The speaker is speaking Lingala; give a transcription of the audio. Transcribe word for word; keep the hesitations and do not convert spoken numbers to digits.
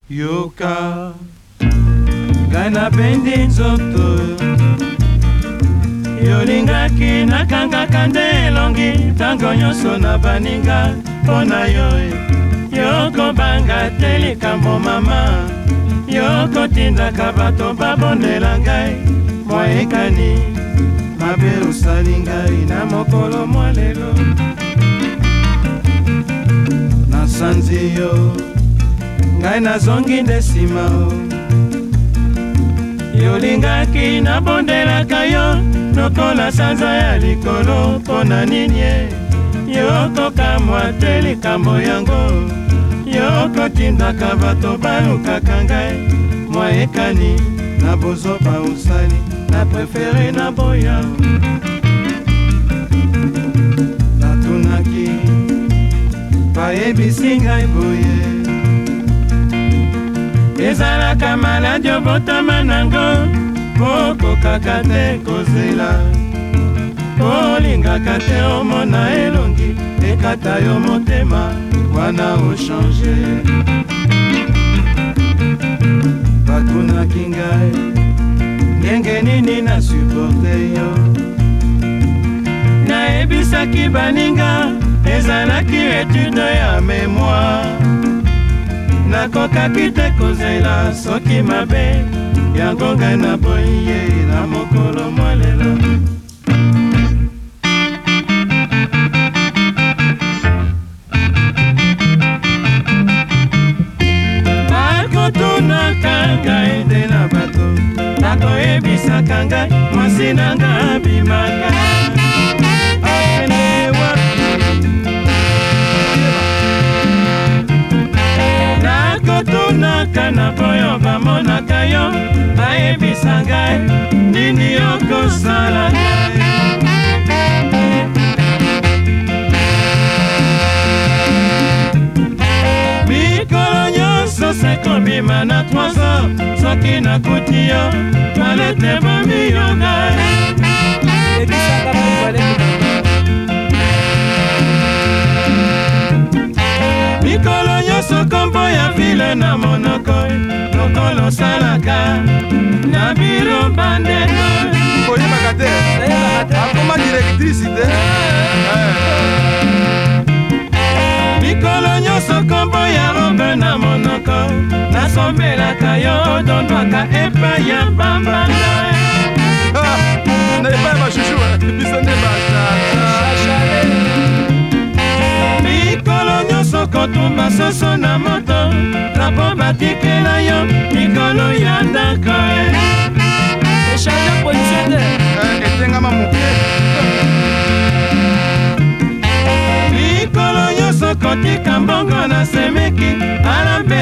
Yoka ngai napendi nzoto yolingaki nakangaka nde elongi ntango nyonso na baninga mpo na yo yokobanga te likambo mama yokotindaka bato babondela ngai moyekani mabe osali ngai na mokolo mwa lelo nasanzi yo ngai nazongi nde nsima yolingaki nabondelaka yo lokola sanza ya likolo mpo na nini yokokamwa te likambo yango yokotindaka bato balukaka ngai moyekani na bozoba osali na prefere na boya natunaki bayebisi ngai boye ezalaka maladi obotama nango okokaka te kozela olingaka te omona elongi ekata yo motema wana ochange batunaki ngai ndenge nini na suporte yo nayebisaki baninga ezalaki etude ya memoire nakokaki te kozela soki mabe yango ngai naboyi ye na mokolo mwa lelo bakotunaka ngai nde na bato nakoyebisaka ngai mwasi na ngai abimaka nakotunaka na boyo bamonaka yo bayebisa ngai nini okosala ngai mikolo nyonso sekobima na trois heures soki nakuti yo malete bomiyo ngai mikolo nyonso kombo ya vile na monoko lokolo salaka na biro bandeko oyebaka te akoma directricité mikolo nyonso kombo ya robe na monoko nasombelaka yo odondwaka epai ya bambanda na epai ya bashushu biso nde batata mikolo nyonso kotumba soso na moto napo batikela yo mikolo ya ndako echange position te etengama moke mikolo nyonso kotika mbongo na semeki ala